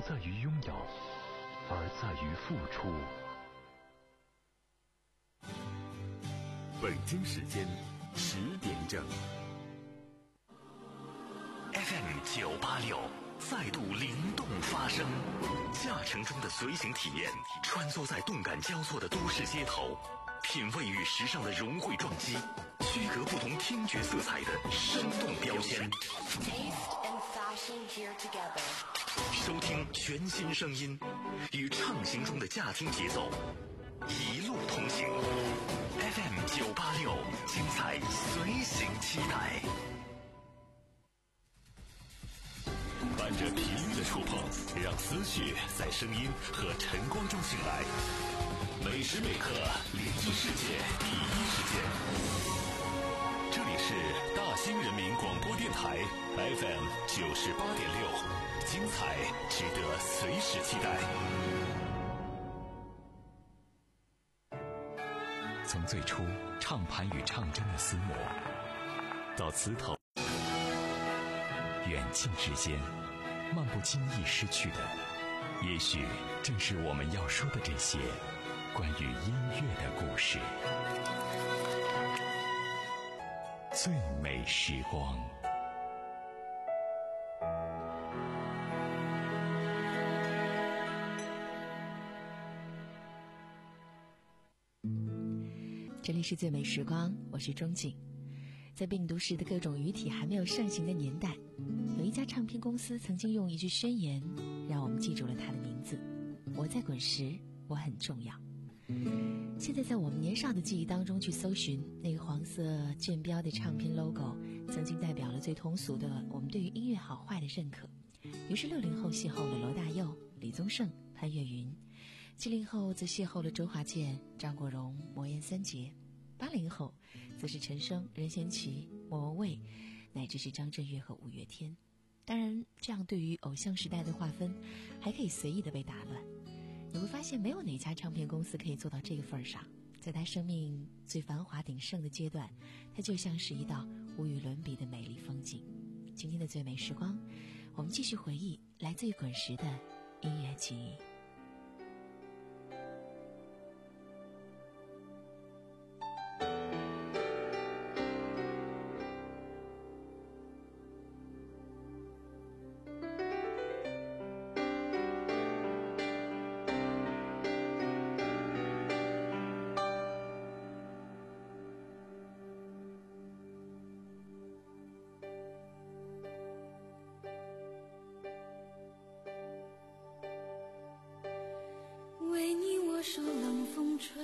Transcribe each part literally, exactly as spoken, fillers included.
在于拥有，而在于付出。 北京时间十点整 ，F M 九八六再度灵动发声，驾乘中的随行体验，穿梭在动感交错的都市街头，品味与时尚的融汇撞击，区隔不同听觉色彩的生动标签。收听全新声音，与畅行中的驾听节奏，一路同行。F M 九八六，精彩随行期待。伴着频率的触碰，让思绪在声音和晨光中醒来。每时每刻连接世界第一时间。这里是大兴人民广播电台 F M 九十八点六，精彩值得随时期待。从最初唱盘与唱针的厮磨，到词头远近之间，漫不经意失去的，也许正是我们要说的这些关于音乐的故事。最美时光。 这里是最美时光，我是钟景。在病毒时的各种语体还没有盛行的年代，有一家唱片公司曾经用一句宣言让我们记住了它的名字：我在滚石，我很重要。现在在我们年少的记忆当中去搜寻那个黄色箭标的唱片 logo， 曾经代表了最通俗的我们对于音乐好坏的认可。于是六零后邂逅了罗大佑、李宗盛、潘越云，七零后则邂逅了周华健、张国荣、魔岩三杰，八零后则是陈升、任贤齐、莫文蔚，乃至是张震岳和五月天。当然，这样对于偶像时代的划分还可以随意的被打乱。你会发现没有哪家唱片公司可以做到这个份上，在他生命最繁华鼎盛的阶段，它就像是一道无与伦比的美丽风景。今天的最美时光，我们继续回忆来自于滚石的音乐记忆。 为你我受冷风吹，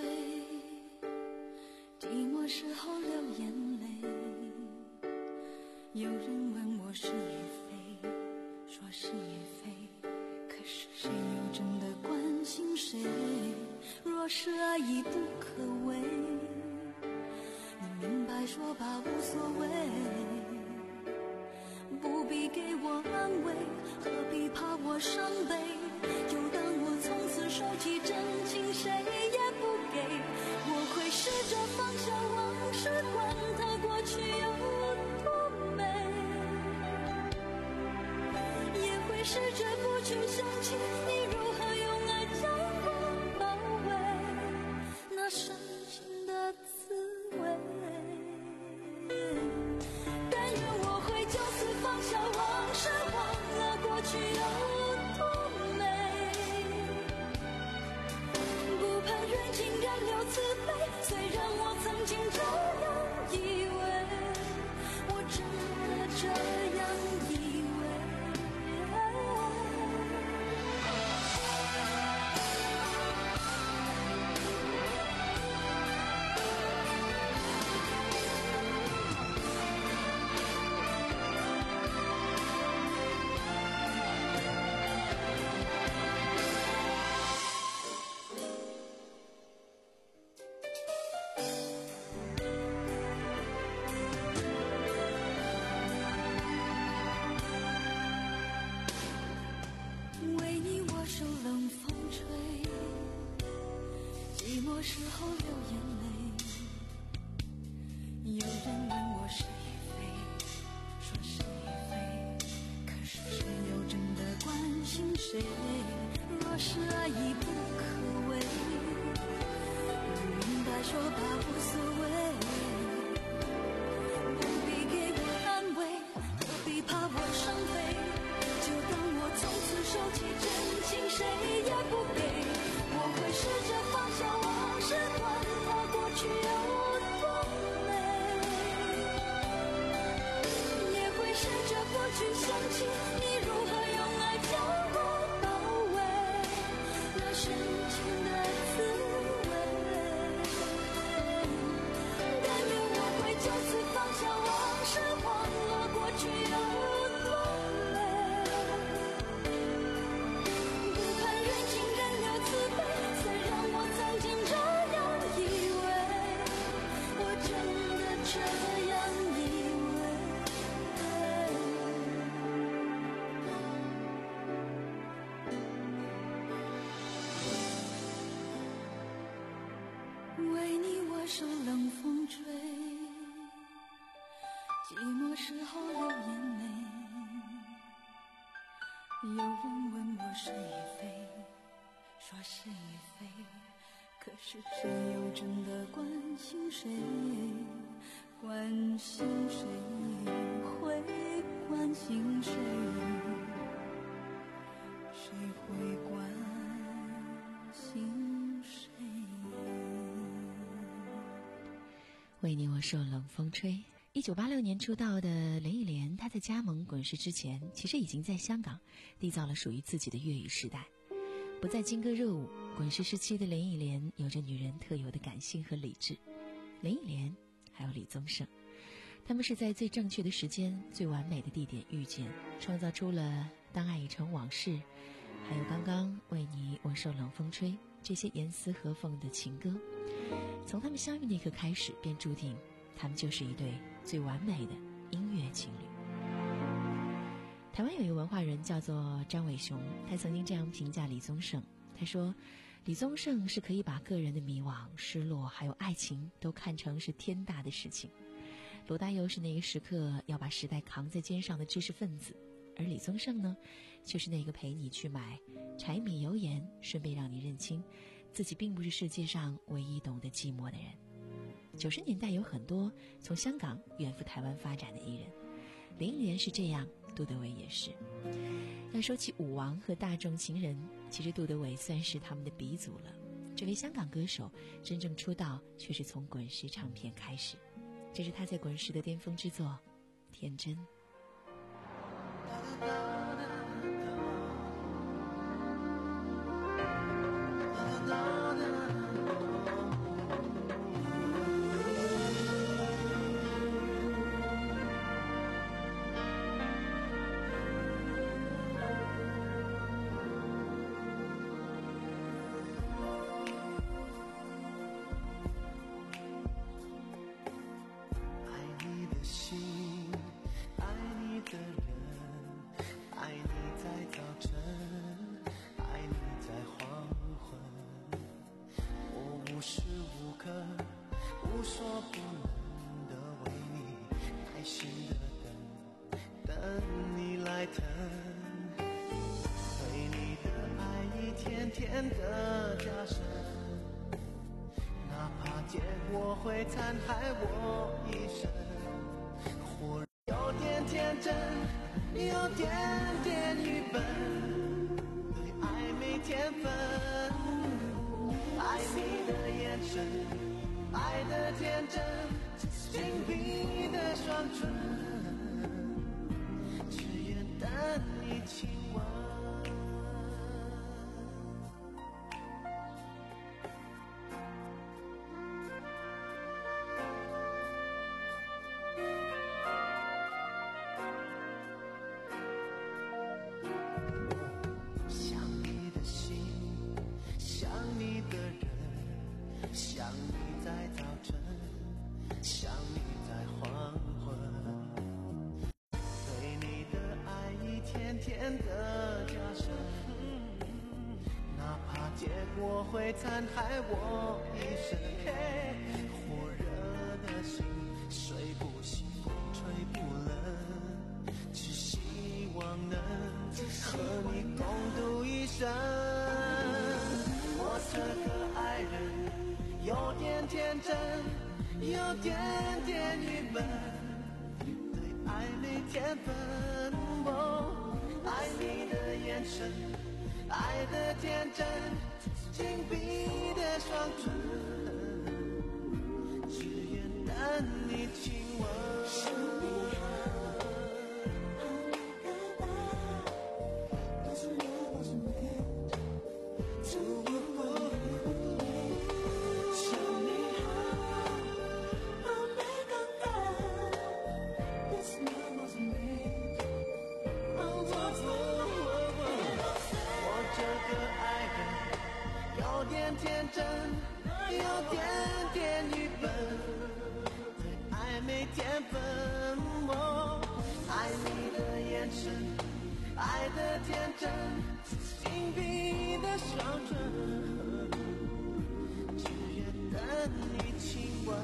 寂寞时候流眼泪。有人问我是与非，说是与非，可是谁又真的关心谁？若是爱已不可为，你明白说吧，无所谓，不必给我安慰，何必怕我伤悲？就当我从此收起真情，谁也不给。我会试着放下往事，管它过去有多美，也会试着不去想起你如何用爱将我包围，那深情的滋味。但愿我会就此放下往事，忘了过去有多美，不盼缘尽仍留慈悲。虽然我曾经这样以为，我真的这样以为。为你我受冷风吹，寂寞时候流眼泪。有人问我是与非，说是与非，可是谁又真的关心谁？若是爱已不可为，明白说吧无所谓，不必给我安慰，何必怕我伤悲？就当我从此收起真情，谁也不给。我会试着放下往事，断了过去有多美，也会试着不去想起你如何用爱将我包围，那深情的滋味。但愿我会就此放下往事，忘了过去有多美，不盼缘尽人留慈悲，虽然我曾经这样以为，我真的这样以为。为你我受冷风吹，寂寞时候流眼泪，有人问我是与非，说是与非，可是谁又真的关心谁？关心谁会关心谁？谁会关心谁？ 为你我受冷风吹。一九八六年出道的林忆莲，她在加盟滚石之前，其实已经在香港缔造了属于自己的粤语时代。不再劲歌热舞，滚石时期的林忆莲有着女人特有的感性和理智。林忆莲还有李宗盛，他们是在最正确的时间、最完美的地点遇见，创造出了《当爱已成往事》，还有刚刚为你我受冷风吹这些严丝合缝的情歌。从他们相遇那刻开始，便注定他们就是一对最完美的音乐情侣。台湾有一个文化人叫做张伟雄，他曾经这样评价李宗盛，他说李宗盛是可以把个人的迷惘、失落还有爱情都看成是天大的事情，罗大佑是那个时刻要把时代扛在肩上的知识分子，而李宗盛呢，却是那个陪你去买柴米油盐，顺便让你认清自己并不是世界上唯一懂得寂寞的人。九十年代有很多从香港远赴台湾发展的艺人，林忆莲是这样，杜德伟也是。要说起舞王和大众情人，其实杜德伟算是他们的鼻祖了。这位香港歌手真正出道却是从滚石唱片开始，这是他在滚石的巅峰之作《天真》。 天的假设，哪怕结果会残害我一生，或有点天真，有点点愚笨，对爱没天分，爱你的眼神，爱的天真，紧闭的双唇，只愿等你亲吻。会残害我一生，火热的心，睡不醒，风吹不冷，只希望能和你共度天真，有点点郁闷，对爱没天分。哦，爱你的眼神，爱的天真，紧闭的双唇，只愿等你亲吻。天真，有点点愚笨，对爱没天分。哦，爱你的眼神，爱的天真，紧闭的双唇，只愿等你亲吻。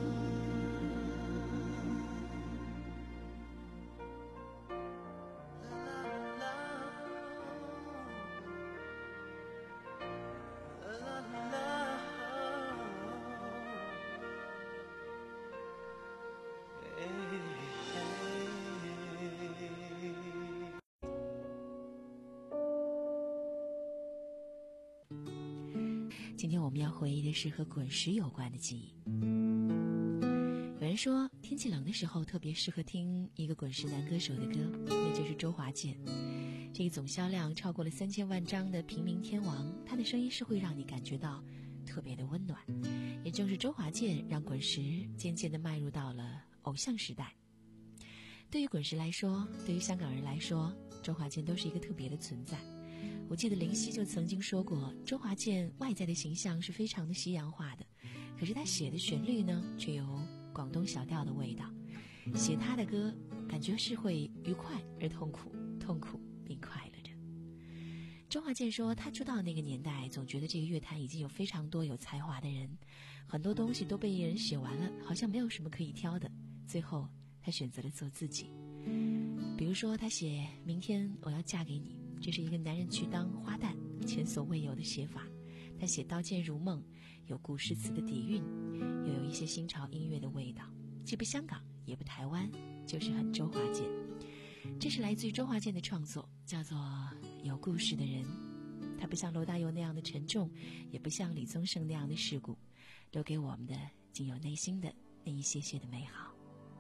今天我们要回忆的是和滚石有关的记忆。有人说天气冷的时候特别适合听一个滚石男歌手的歌，那就是周华健。这个总销量超过了三千万张的平民天王，他的声音是会让你感觉到特别的温暖。也正是周华健让滚石渐渐地迈入到了偶像时代。对于滚石来说，对于香港人来说，周华健都是一个特别的存在。我记得林夕就曾经说过，周华健外在的形象是非常的西洋化的，可是他写的旋律呢，却有广东小调的味道。写他的歌，感觉是会愉快而痛苦，痛苦并快乐着。周华健说，他出道那个年代，总觉得这个乐坛已经有非常多有才华的人，很多东西都被人写完了，好像没有什么可以挑的。最后，他选择了做自己。比如说，他写《明天我要嫁给你》。这是一个男人去当花旦前所未有的写法。他写刀剑如梦，有古诗词的底蕴，又有一些新潮音乐的味道，既不香港也不台湾，就是很周华健。这是来自于周华健的创作，叫做有故事的人。他不像罗大佑那样的沉重，也不像李宗盛那样的世故，留给我们的仅有内心的那一些些的美好。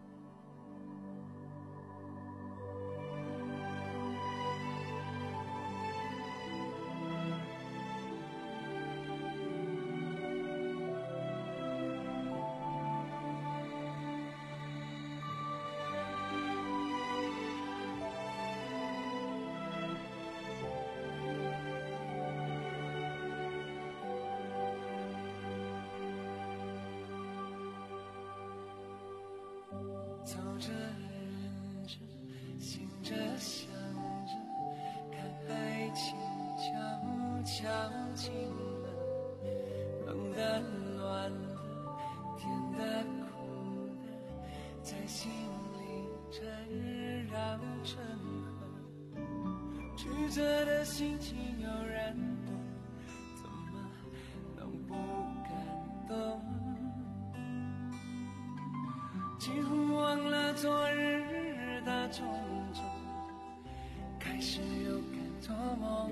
走着忍着，醒着想着，看爱情悄悄近了，冷的暖的，甜的苦的，在心里缠绕成河，曲折的心情悠然的，怎么能不感动？几乎忘了昨日的种种，开始又敢做梦。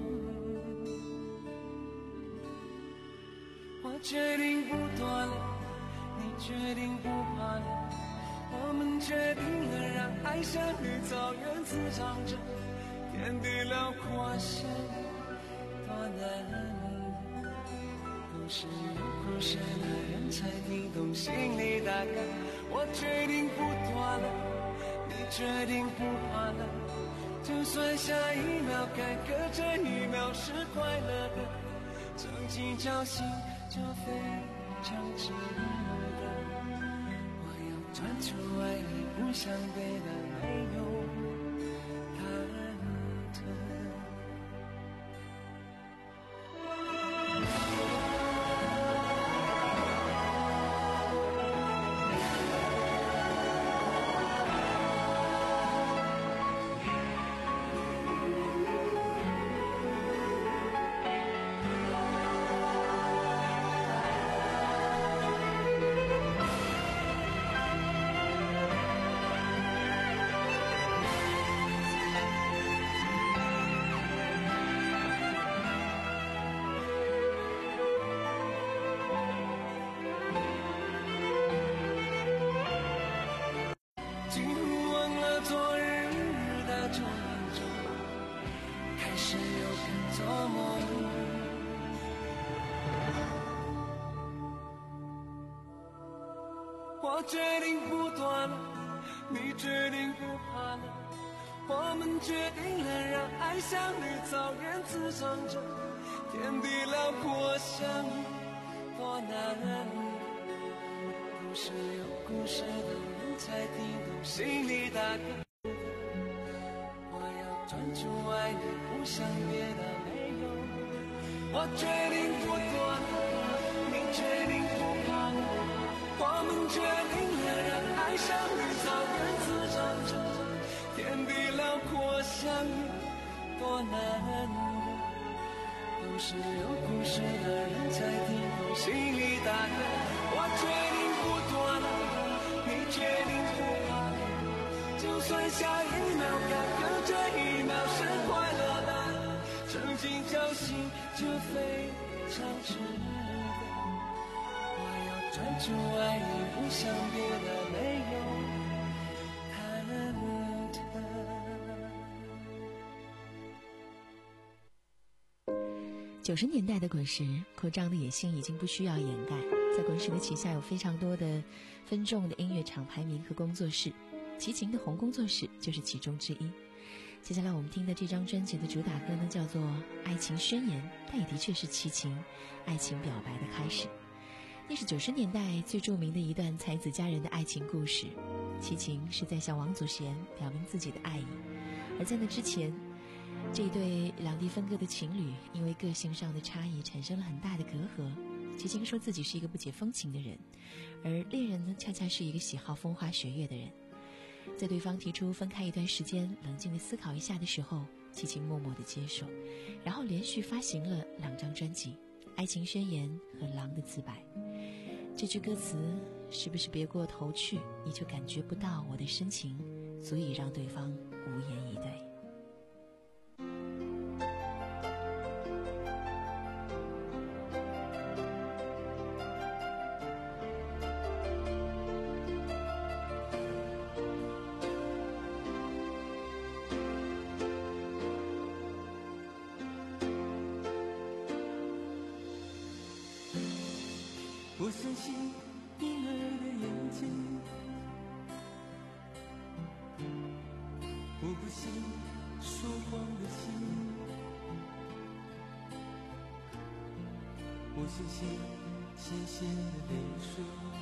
我决定不躲了，你决定不怕了，我们决定了让爱像绿草原滋长着，天地辽阔些多难，都是有故事的人才听懂心里大概。我决定不躲了，你决定不怕了，就算下一秒该隔这一秒是快乐的，曾经侥幸就非常值得。我要专注爱你，不想别的没有忐忑。 决定不断了，你决定不怕了，我们决定了让爱像绿草原滋长着，天地辽阔相遇多难，故事有故事的人才听懂心里大概。我要专注爱你，不想别的没有。我决定不躲了，你决定不怕了，我们决定了让爱像绿草原滋长着，天地辽阔相遇多难，都是有故事的人才听懂心里大概。我决定不躲了，你决定不怕了，就算下一秒该和这一秒是快乐的，曾经侥幸就非常值得。我要专注爱你，不想别的没有忐忑。 九十年代的滚石，扩张的野心已经不需要掩盖。在滚石的旗下有非常多的分众的音乐厂牌名和工作室，齐秦的红工作室就是其中之一。接下来我们听的这张专辑的主打歌呢，叫做《爱情宣言》，它也的确是齐秦爱情表白的开始。那是九十年代最著名的一段才子佳人的爱情故事。齐秦是在向王祖贤表明自己的爱意，而在那之前，这一对两地分割的情侣因为个性上的差异产生了很大的隔阂。齐秦说自己是一个不解风情的人，而恋人呢，恰恰是一个喜好风花雪月的人。在对方提出分开一段时间，冷静地思考一下的时候，齐秦默默地接受，然后连续发行了两张专辑《爱情宣言》和《狼的自白》。这句歌词是不是别过头去，你就感觉不到我的深情，足以让对方无言以对。 我相信婴儿的眼睛，我不信说谎的心，我相信咸咸的泪水，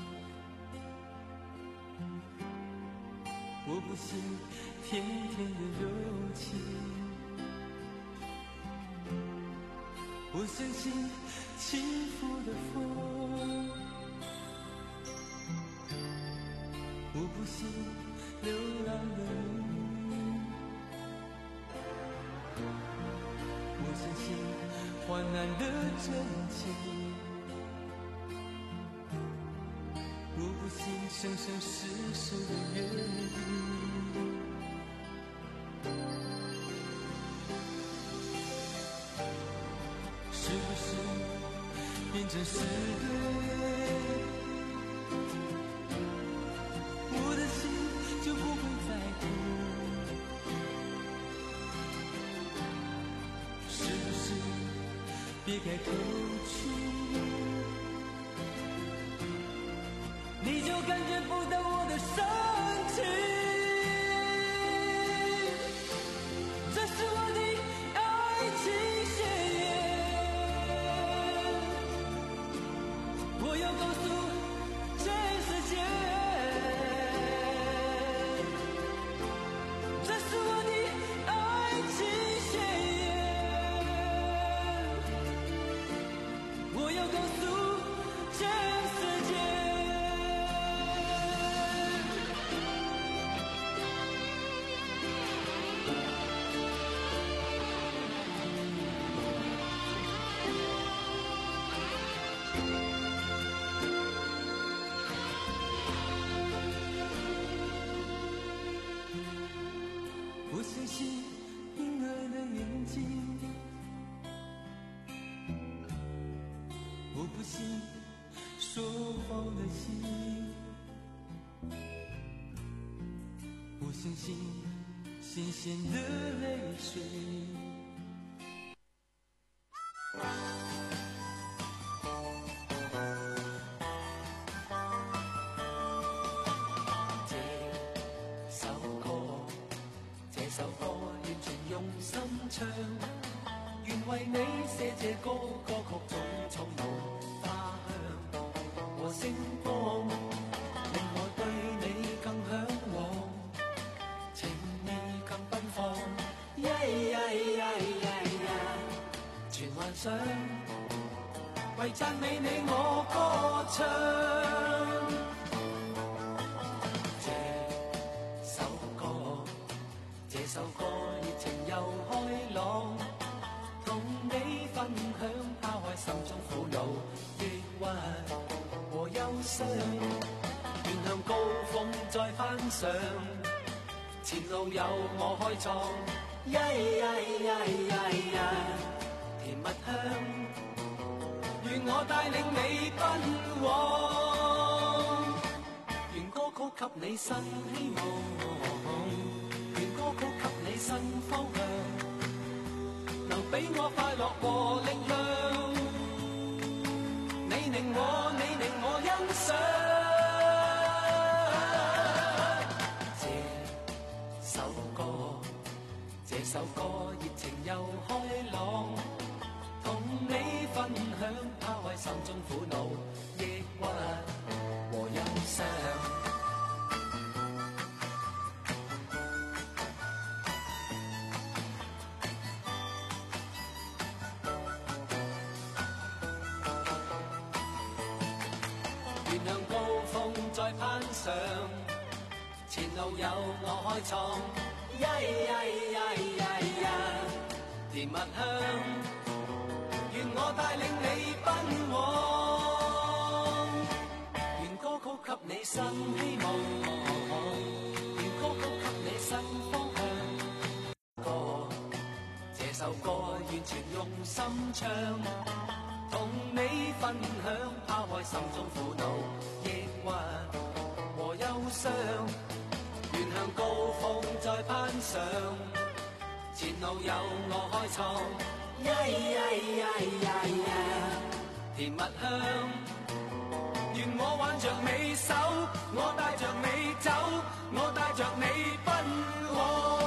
我不信甜甜的柔情，我相信轻拂的风，我不信流浪的云，我相信患难的真情，我不信生生世世的约定，是不是变成是对，我的心就不会再痛，是不是别开口去，你就感觉不到我的深情，这是我的爱情宣言，我要告诉全世界，这是我的爱情宣言，我要告诉全世界。我相信婴儿的眼睛，我不信说谎的心，我相信咸咸的泪水。 唱，願為你寫這歌，歌曲種種無花香和星光，令我對你更向往，情意更奔放，呀呀呀呀呀，全幻想，為讚美你我歌唱。這首歌熱情又開朗，同你分享拋開心中苦惱、抑鬱和憂傷，願向高峰再攀上，前路由我開創，呀呀呀呀呀，甜蜜香，願我帶領你奔往，願歌曲給你新希望，歌曲給你新方向，能俾我快樂和力量，你令我，你令我欣賞。這首歌，這首歌熱情又開朗，同你分享拋開心中苦惱、抑鬱和憂傷。再攀上，前路由我開創，呀呀呀呀呀，甜蜜香，願我帶領你奔往，願歌曲給你新希望，願歌曲給你新方向。歌，這首歌完全用心唱，同你分享拋開心中苦惱、抑鬱和憂傷，願向高峰再攀上，前路由我開創，呀呀呀呀呀，甜蜜香，願我挽着你手，我帶着你走，我帶着你奔往。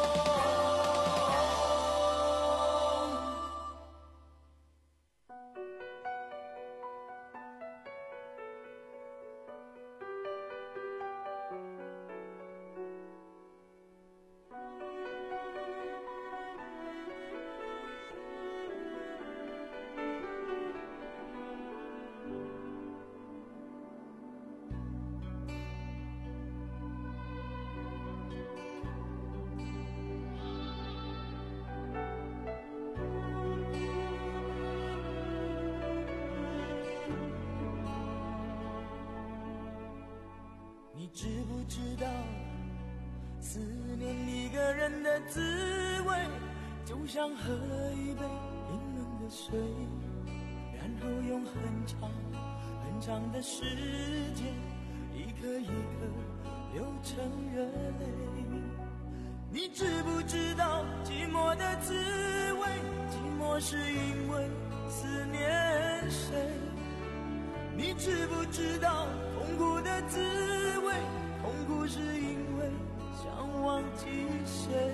你知不知道，思念一个人的滋味，就像喝了一杯冰冷的水，然后用很长很长的时间，一颗一颗流成热泪。你知不知道寂寞的滋味，寂寞是因为思念谁？你知不知道痛苦的滋味，痛苦是因为想忘记谁？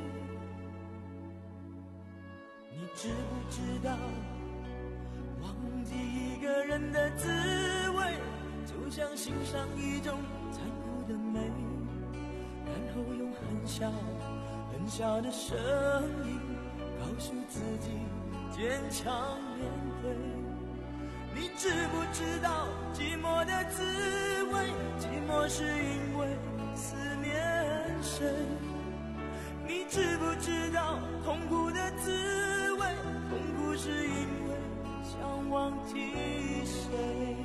你知不知道忘记一个人的滋味，就像欣赏一种残酷的美，然后用很小很小的声音告诉自己坚强面对。你知不知道寂寞的滋味，寂寞是因为思念谁？你知不知道痛苦的滋味，痛苦是因为想忘记谁？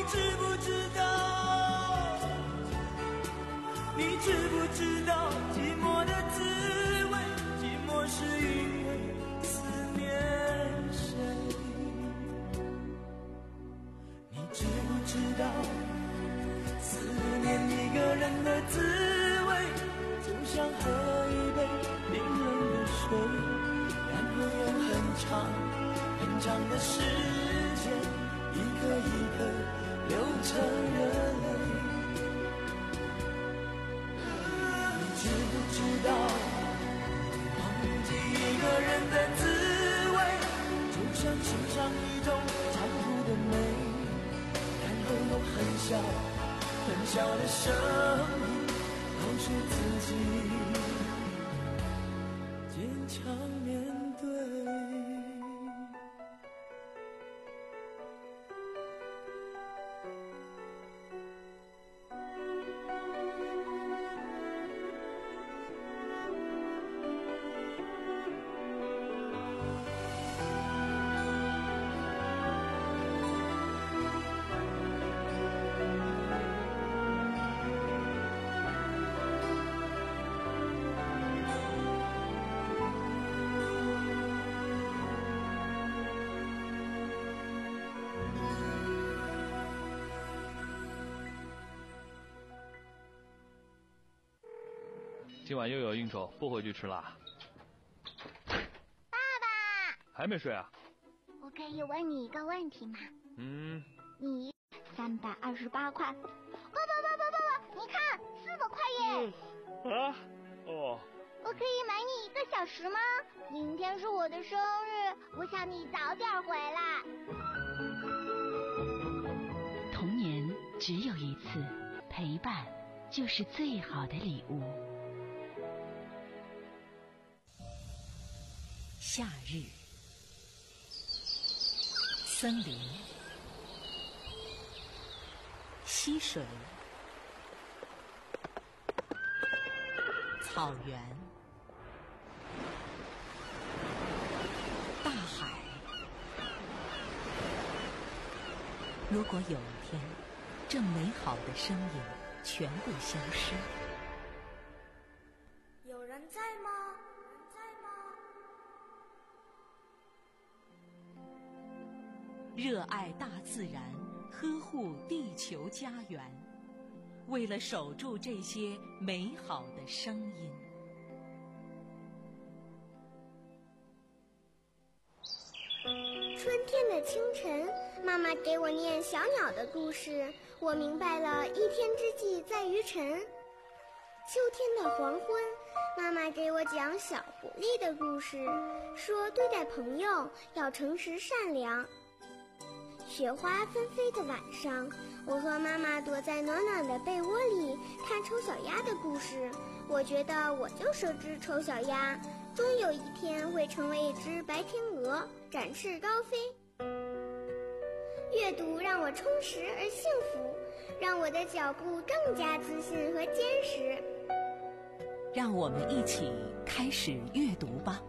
知不知道？你知不知道寂寞的滋味？寂寞是因为思念谁？你知不知道思念一个人的滋味，就像喝了一杯冰冷的水，然后用很长很长的时间一颗一颗流成了泪。你知不知道忘记一个人的滋味，就像欣赏一种残酷的美，然后用很小很小的声音告诉自己坚强面对。 今晚又有应酬，不回去吃啦。 爸爸， 还没睡啊？ 我可以问你一个问题吗？ 嗯。 你三百二十八块。爸爸爸爸爸爸，你看四百块耶！ 嗯、啊？哦。 我可以买你一个小时吗？明天是我的生日，我想你早点回来。 童年只有一次，陪伴就是最好的礼物。夏日，森林，溪水，草原，大海。如果有一天，这美好的声音全部消失， 有人在吗？ 热爱大自然，呵护地球家园，为了守住这些美好的声音。 春天的清晨，妈妈给我念小鸟的故事，我明白了一天之计在于晨。秋天的黄昏，妈妈给我讲小狐狸的故事，说对待朋友要诚实善良。雪花纷飞的晚上，我和妈妈躲在暖暖的被窝里看丑小鸭的故事。我觉得我就是只丑小鸭，终有一天会成为一只白天鹅，展翅高飞。阅读让我充实而幸福，让我的脚步更加自信和坚实。 让我们一起开始阅读吧。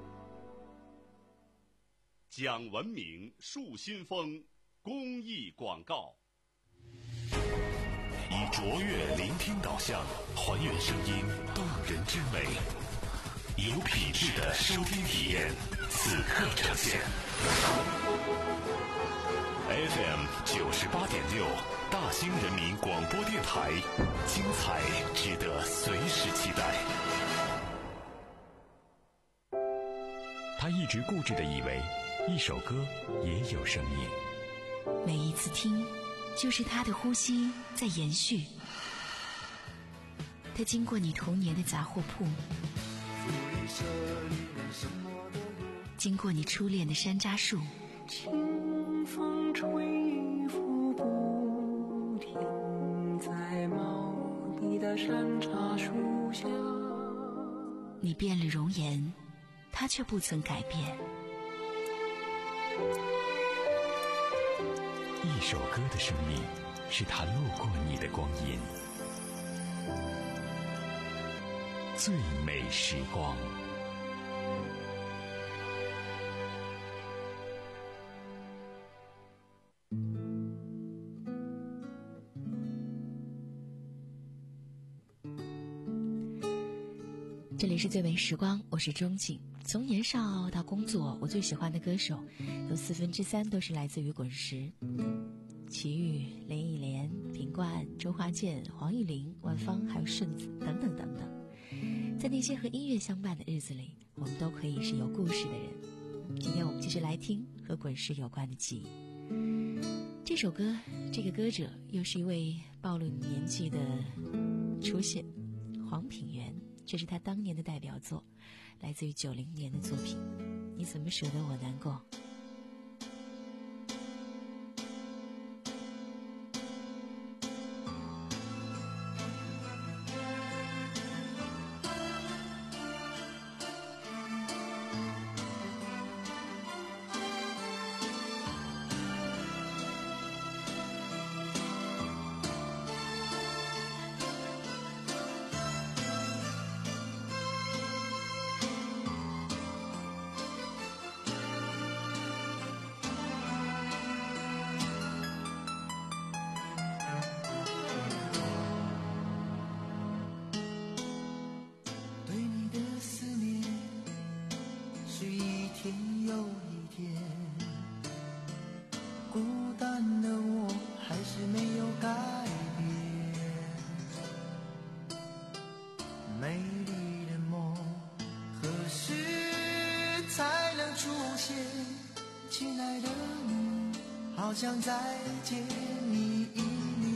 讲文明树新风公益广告，以卓越聆听导向，还原声音动人之美，有品质的收听体验，此刻呈现。F M 九十八点六，大兴人民广播电台，精彩值得随时期待。 他一直固执地以为，一首歌也有生命。 每一次听，就是他的呼吸在延续。他经过你童年的杂货铺，经过你初恋的山楂树， 清风吹拂不停，在茂密的山茶树下。 你变了容颜，他却不曾改变。 一首歌的生命，是它路过你的光阴。最美时光。 这里是最美时光，我是钟景。从年少到工作，我最喜欢的歌手有四分之三都是来自于滚石，齐豫、林忆莲、品冠、周华健、黄义玲、万芳，还有顺子等等等等。在那些和音乐相伴的日子里，我们都可以是有故事的人。今天我们继续来听和滚石有关的记忆。这首歌，这个歌者又是一位暴露年纪的出现，黄品源。这是他当年的代表作，来自于九零年的作品。你怎么舍得我难过？ 好想再见你一面，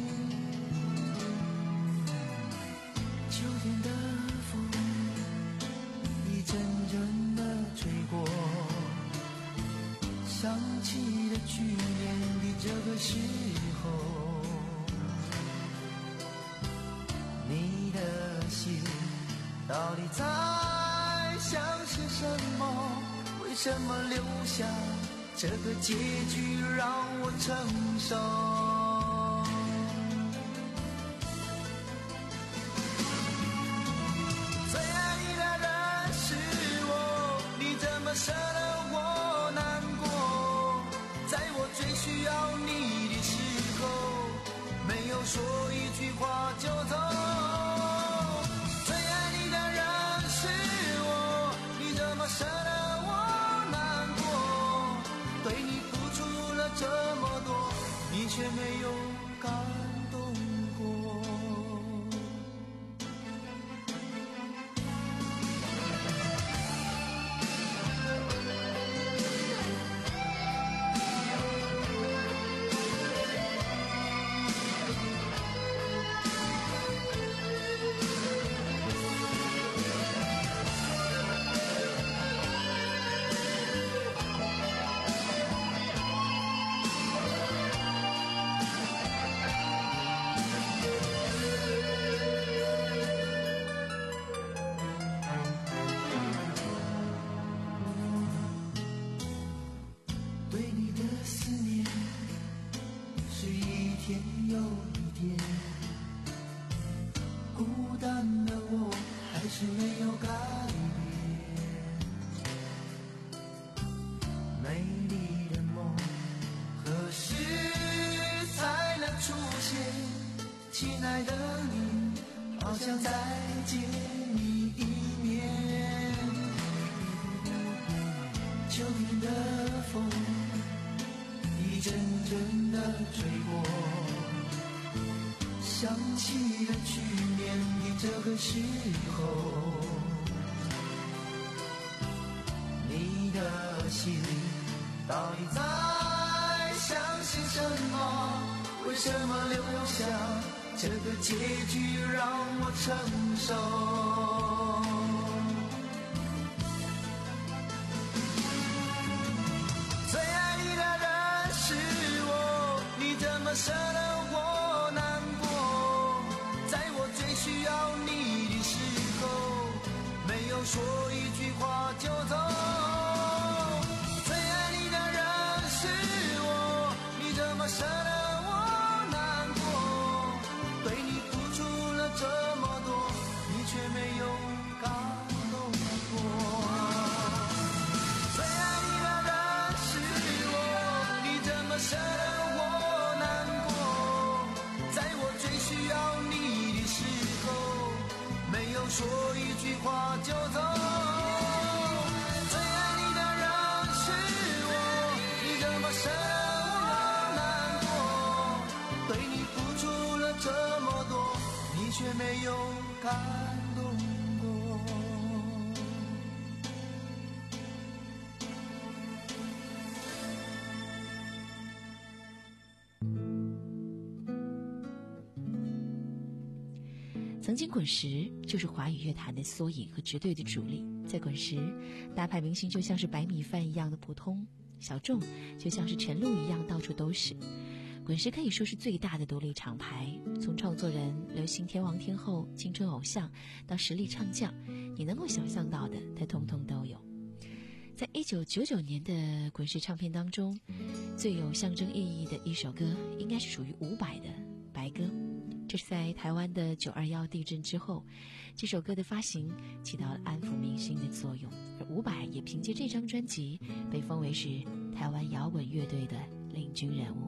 秋天的风一阵阵的吹过，想起了去年的这个时候，你的心到底在想些什么？为什么留下这个结局让我承受？最爱你的人是我，你怎么舍得我难过？在我最需要你的时候，没有说一句话就走。最爱你的人是我，你怎么舍得这么多，你却没有感动过。亲爱的你，好想再见你一面。秋天的风一阵阵的吹过，想起了去年的这个时候，你的心到底在想些什么？为什么留下这个结局让我承受？最爱你的人是我，你怎么舍得我难过？在我最需要你的时候，没有说一句话就走。最爱你的人是我，你怎么舍得这么多，你却没有说一句话就走。最爱你的人是我，你怎么舍我难过？对你付出了这么多，你却没有感动过。 曾经滚石就是华语乐坛的缩影和绝对的主力，在滚石，大牌明星就像是白米饭一样的普通，小众就像是晨露一样到处都是。滚石可以说是最大的独立厂牌，从创作人、流行天王天后、青春偶像到实力唱将，你能够想象到的它通通都有。在一九九九年的滚石唱片当中，最有象征意义的一首歌应该是属于伍佰的《白鸽》。这是在台湾的九二一地震之后，这首歌的发行起到了安抚民心的作用，而伍佰也凭借这张专辑被封为是台湾摇滚乐队的领军人物。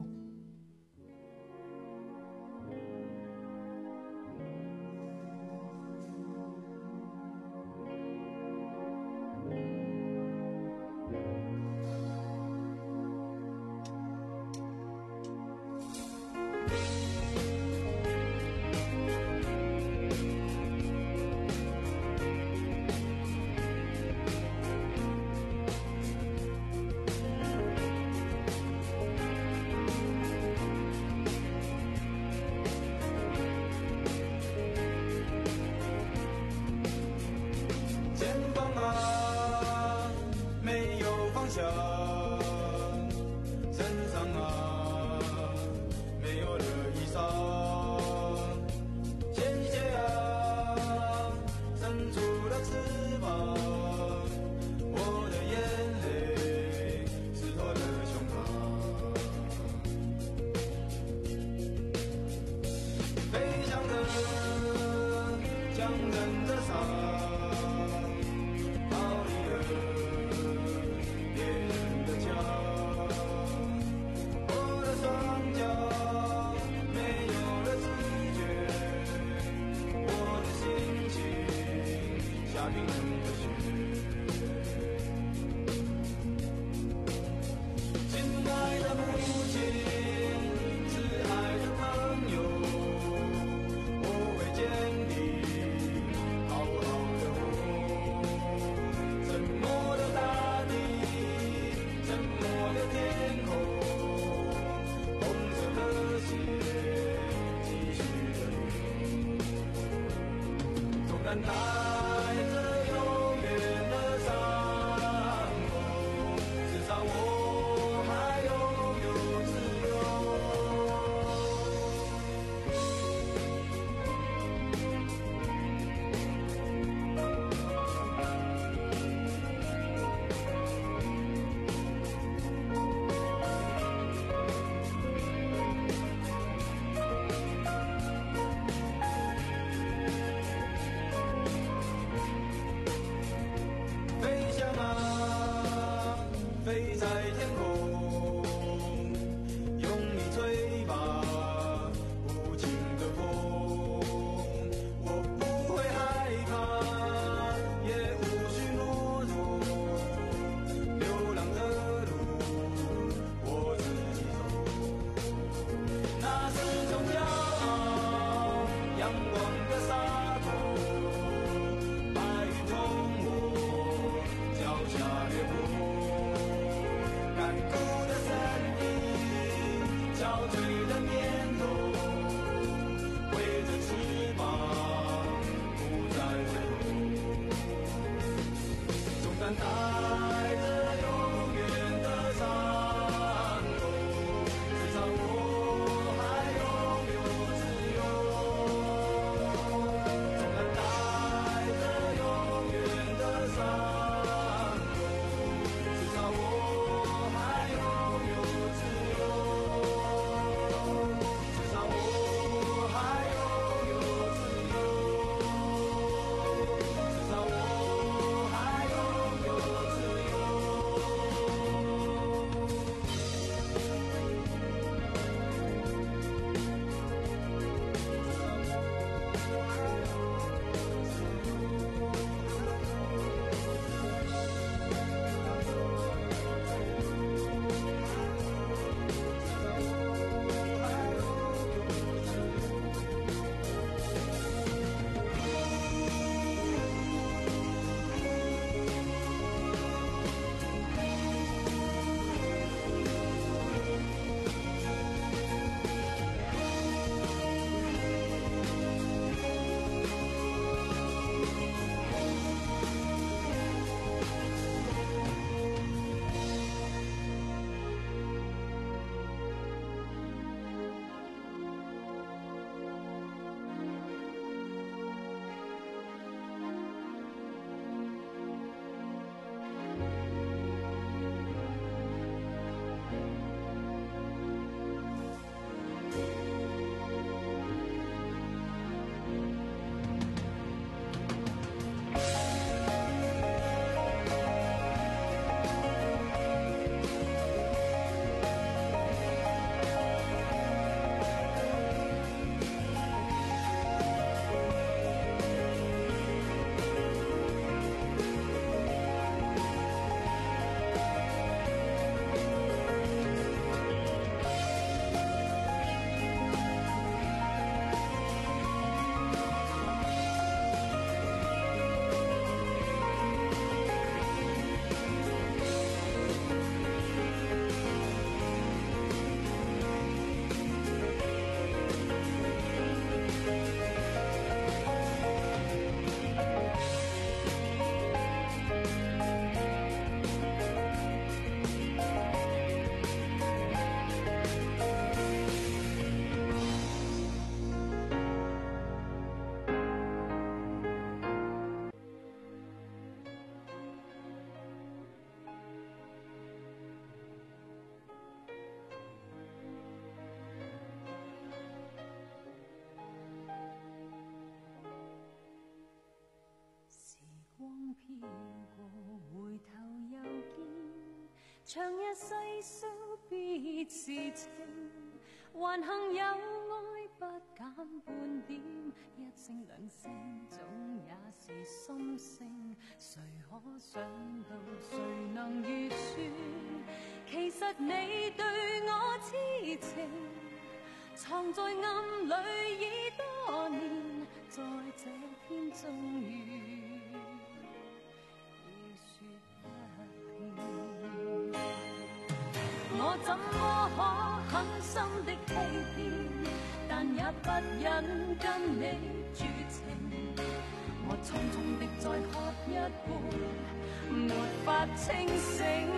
長日細數別是情，還幸有愛不減半點，一聲兩聲總也是心聲，誰可想到誰能預算，其實你對我痴情藏在暗裏已多年，在這天終於已說不遍，我怎麼可狠心的欺騙，但也不忍跟你絕情，我匆匆的再喝一杯，沒法清醒，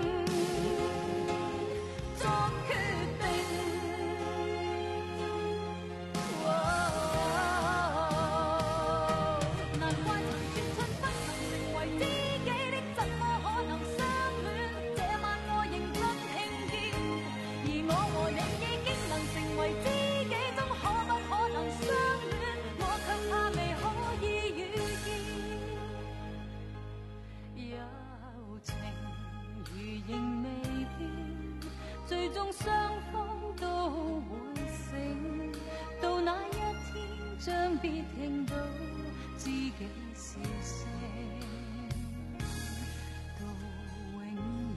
作決定。難怪曾說出不能成為知己的，怎麼可能相戀？這晚我認真聽見，而我和你已經能成為知己，怎可不可能相戀？我卻怕未可以遇見，友情如仍未變，最終雙方都會醒，到那一天將必聽到知己笑聲，到永遠。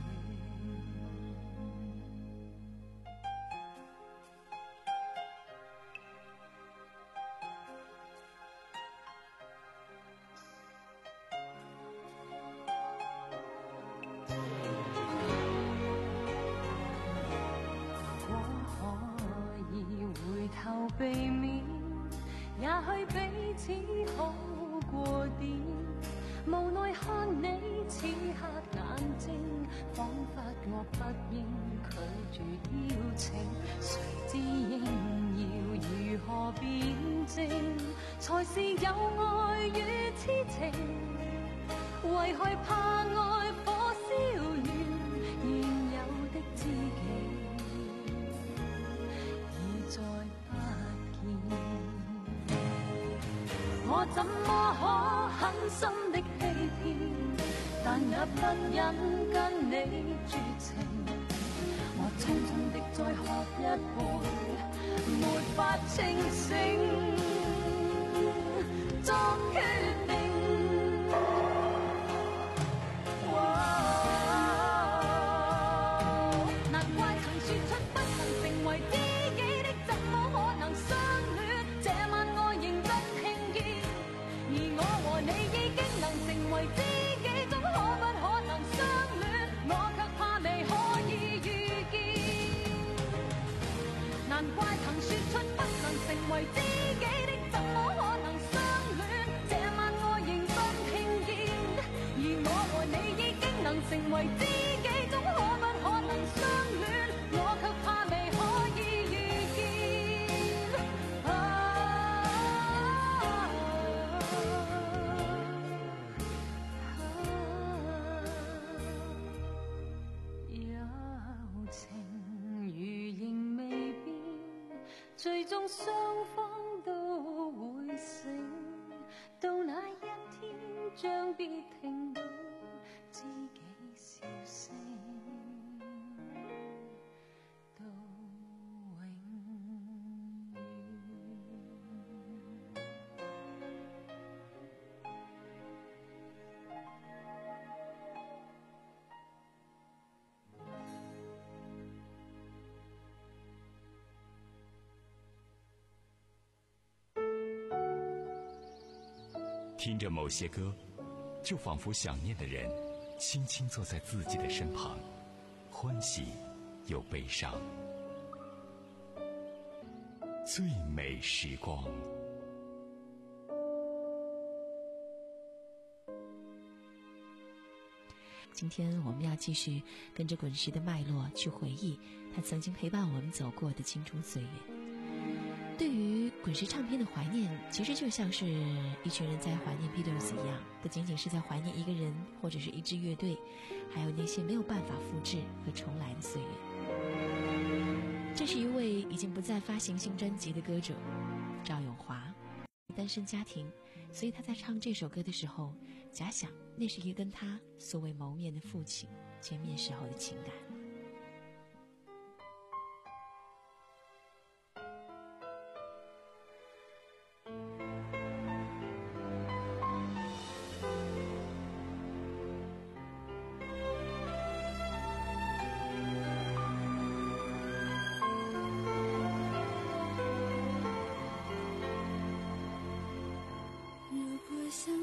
頭避免，也許彼此好過點，無奈看你此刻眼睛，彷彿我不應拒絕邀請，誰知應要如何辯證，才是有愛與痴情，為害怕愛火燒亂現有的知己，再不見，我怎麼可狠心的欺騙，但也不忍跟你絕情，我匆匆的再喝一杯，沒法清醒，作決定。難怪曾說出不能成為知己的，怎麼可能相戀？這晚我認真聽見，而我和你已經能成為知己，總可不可能相戀？我卻怕未可以遇見。友情如仍未變，最終雙方都會醒，到那一天將必聽到知己笑聲，到永遠。 听着某些歌，就仿佛想念的人轻轻坐在自己的身旁，欢喜又悲伤。最美时光。 今天我们要继续跟着滚石的脉络去回忆他曾经陪伴我们走过的青春岁月。对于滚石唱片的怀念，其实就像是一群人在怀念 Beatles 一样，不仅仅是在怀念一个人或者是一支乐队，还有那些没有办法复制和重来的岁月。这是一位已经不再发行新专辑的歌者赵咏华，单身家庭，所以他在唱这首歌的时候，假想那是一个跟他素未谋面的父亲见面时候的情感。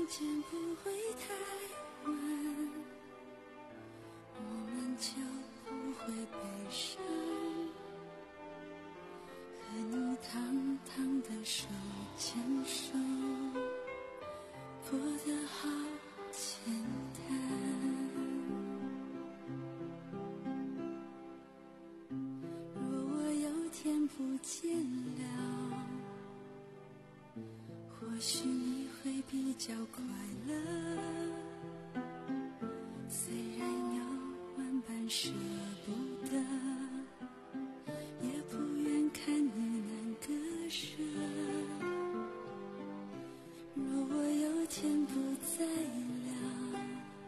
见不会太晚，我们就不会悲伤，和你堂堂的手牵手，过得好简单。若我有天不见了，或许你会比较快乐，虽然有万般舍不得，也不愿看你难割舍。若我有天不在了，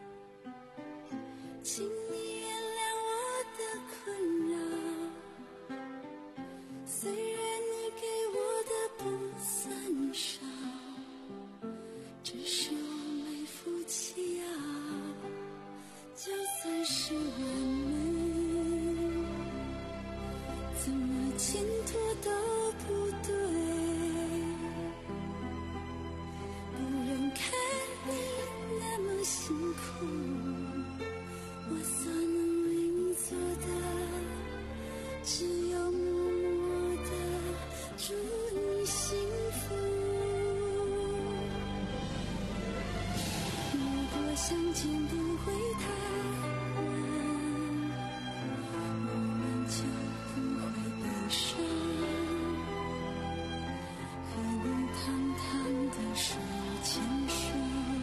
请你原谅我的困扰，虽然你给我的不算少，只是我没福气啊，就算是完美，怎么牵拖都不对，不忍看你那么辛苦，我所能为你做的只有默默的祝你幸福。如果相见不会太晚，我们就不会悲伤，和你堂堂的手牵手，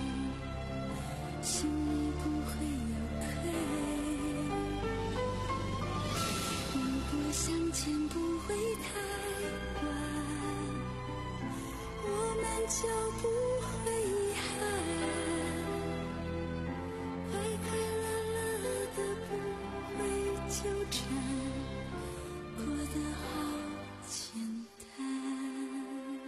心里不会有愧。如果相见不会太晚，我们就不会遗憾，快快乐乐的不会纠缠，过得好简单。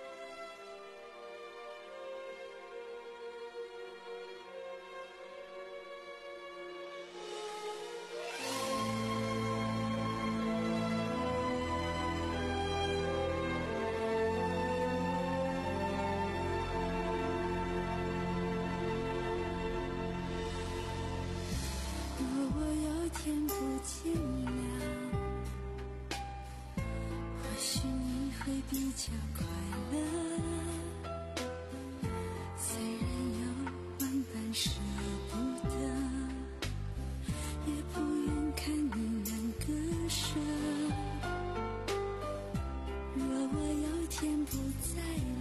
若我有天不见了，或许你会比较快乐，虽然有万般舍不得，也不愿看你难割舍。若我有天不在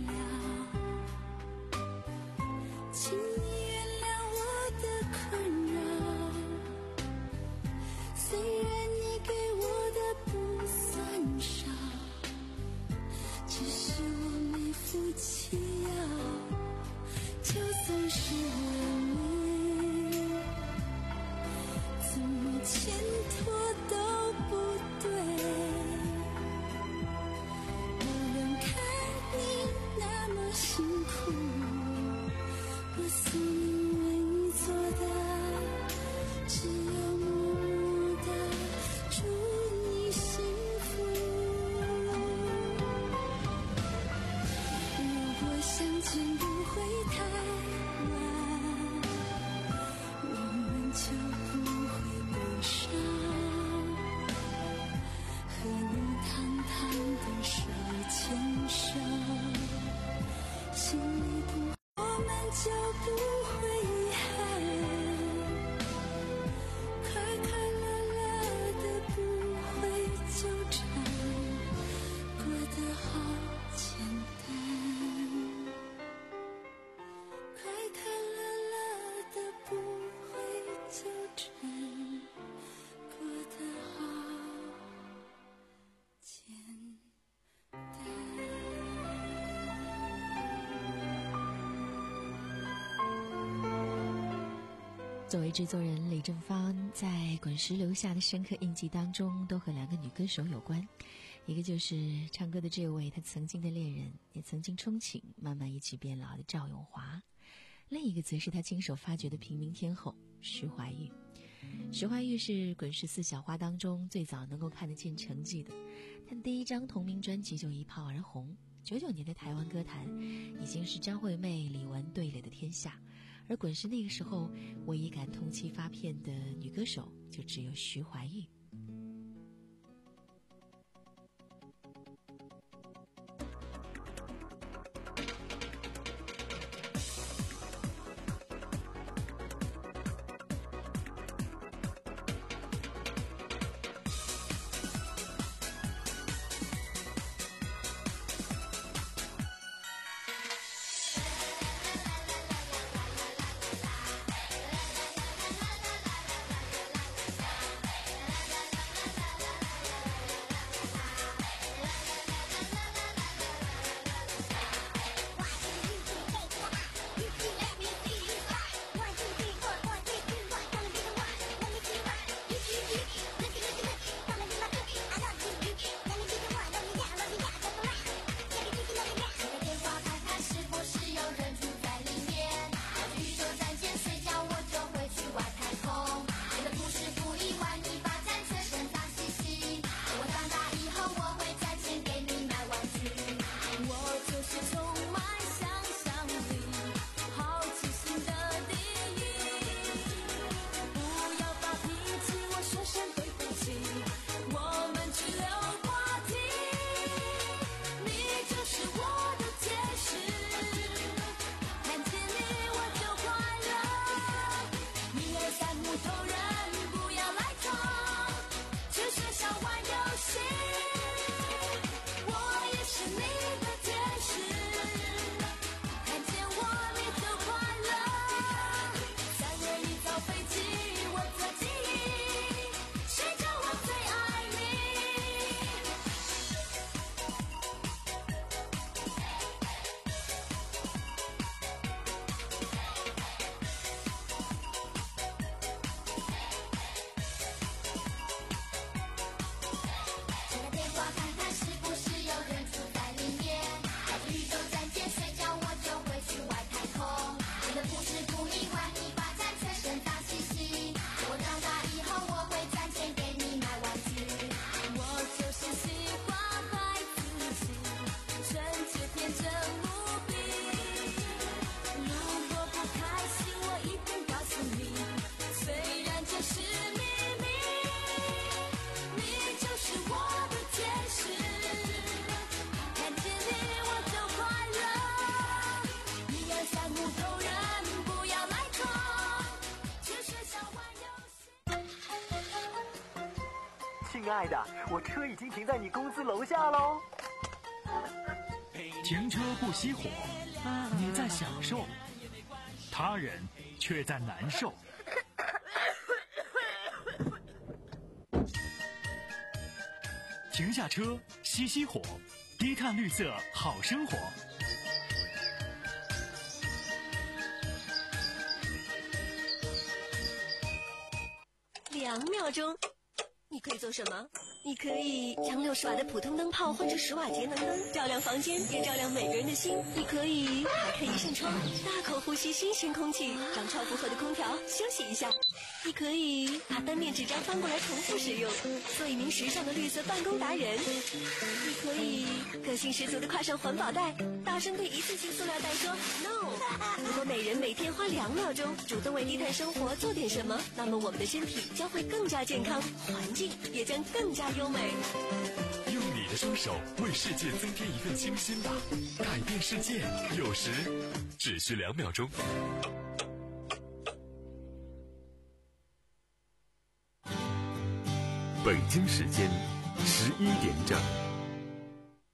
了，请你原谅我的困扰，虽然你给我的不算少，只是我没福气啊，就算是完美，怎么牵拖都不对，不忍看你那么辛苦，我所能为你做的只有默默的祝你幸福。如果相见不会太晚，我们就不会悲伤，和你堂堂的手牵手，心里不，我们就不会遗憾，快快乐乐的不会纠缠，过得好简单，快快乐乐的不会纠缠，过得好简单。 作为制作人，李正芳在滚石留下的深刻印记当中，都和两个女歌手有关。一个就是唱歌的这位，他曾经的恋人，也曾经憧憬慢慢一起变老的赵咏华；另一个则是他亲手发掘的平民天后徐怀钰。徐怀钰是滚石四小花当中最早能够看得见成绩的，但第一张同名专辑就一炮而红， 九九年的台湾歌坛已经是张惠妹、李玟对垒的天下，而滚石那个时候唯一敢通缉发片的女歌手就只有徐怀钰。 亲爱的，我车已经停在你公司楼下喽。 停车不熄火，你在享受，他人却在难受。停下车，熄熄火，低碳绿色好生活。 两秒钟。你可以做什么？你可以将六十瓦的普通灯泡换成十瓦节能灯，照亮房间，也照亮每个人的心。你可以打开一扇窗，大口呼吸新鲜空气，让超负荷的空调休息一下。你可以把单面纸张翻过来重复使用，做一名时尚的绿色办公达人。你可以个性十足的挎上环保袋，大声对一次性塑料袋说 no。如果每人每天花两秒钟主动为低碳生活做点什么，那么我们的身体将会更加健康，环境也将更加优美。 用你的双手为世界增添一份清新吧，改变世界有时只需两秒钟。北京时间十一点整。